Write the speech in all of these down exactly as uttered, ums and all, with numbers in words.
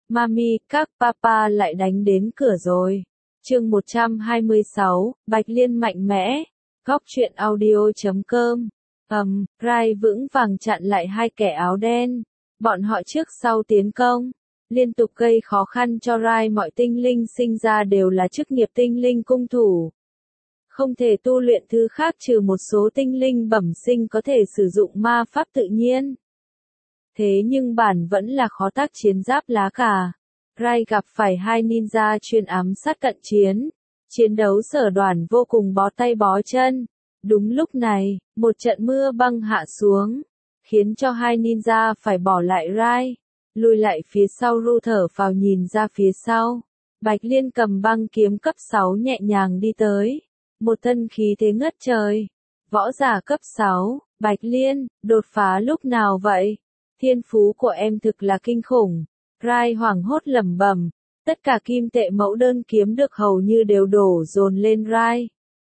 Mami, các papa lại đánh đến cửa rồi. Chương một trăm hai mươi sáu, Bạch Liên mạnh mẽ. Góc truyện audio chấm com. Ầm, Rai vững vàng chặn lại hai kẻ áo đen. Bọn họ trước sau tiến công, liên tục gây khó khăn cho Rai. Mọi tinh linh sinh ra đều là chức nghiệp tinh linh cung thủ. Không thể tu luyện thứ khác trừ một số tinh linh bẩm sinh có thể sử dụng ma pháp tự nhiên. Thế nhưng bản vẫn là khó tác chiến giáp lá cà. Rai gặp phải hai ninja chuyên ám sát cận chiến. Chiến đấu sở đoàn vô cùng bó tay bó chân. Đúng lúc này, một trận mưa băng hạ xuống, khiến cho hai ninja phải bỏ lại Rai, lùi lại phía sau. Ru thở phào nhìn ra phía sau. Bạch Liên cầm băng kiếm cấp sáu nhẹ nhàng đi tới. Một thân khí thế ngất trời. Võ giả cấp sáu, Bạch Liên, đột phá lúc nào vậy? Thiên phú của em thực là kinh khủng. Rai hoảng hốt lẩm bẩm. Tất cả kim tệ mẫu đơn kiếm được hầu như đều đổ dồn lên Rai.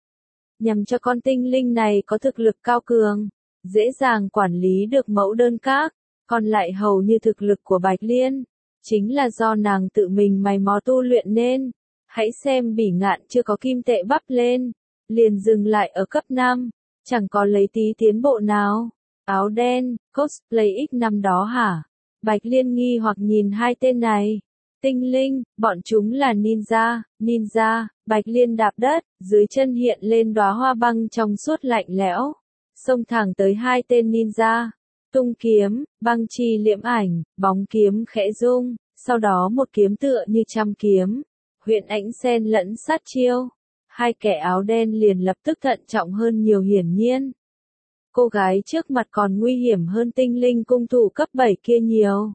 Nhằm cho con tinh linh này có thực lực cao cường, dễ dàng quản lý được mẫu đơn các, còn lại hầu như thực lực của Bạch Liên, chính là do nàng tự mình mày mò tu luyện nên. Hãy xem Bỉ Ngạn chưa có kim tệ bắp lên, liền dừng lại ở cấp năm, chẳng có lấy tí tiến bộ nào. Áo đen, cosplay x năm đó hả? Bạch Liên nghi hoặc nhìn hai tên này. Tinh linh, bọn chúng là ninja, ninja. Bạch Liên đạp đất, dưới chân hiện lên đóa hoa băng trong suốt lạnh lẽo, xông thẳng tới hai tên ninja. Tung kiếm, băng chi liễm ảnh, bóng kiếm khẽ rung, sau đó một kiếm tựa như trăm kiếm, huyền ảnh xen lẫn sát chiêu. Hai kẻ áo đen liền lập tức thận trọng hơn nhiều. Hiển nhiên, cô gái trước mặt còn nguy hiểm hơn tinh linh cung thủ cấp bảy kia nhiều.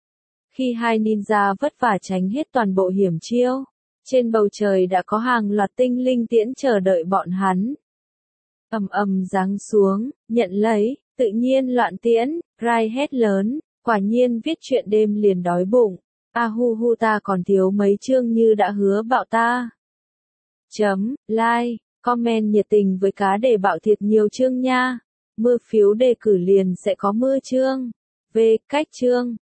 Khi hai ninja vất vả tránh hết toàn bộ hiểm chiêu, trên bầu trời đã có hàng loạt tinh linh tiễn chờ đợi bọn hắn. Ầm ầm giáng xuống, nhận lấy, tự nhiên loạn tiễn. Rai hét lớn, quả nhiên viết chuyện đêm liền đói bụng. A hu hu, ta còn thiếu mấy chương như đã hứa bạo ta. Chấm, like, comment nhiệt tình với cá để bạo thiệt nhiều chương nha. Mưa phiếu đề cử liền sẽ có mưa chương. V, cách chương.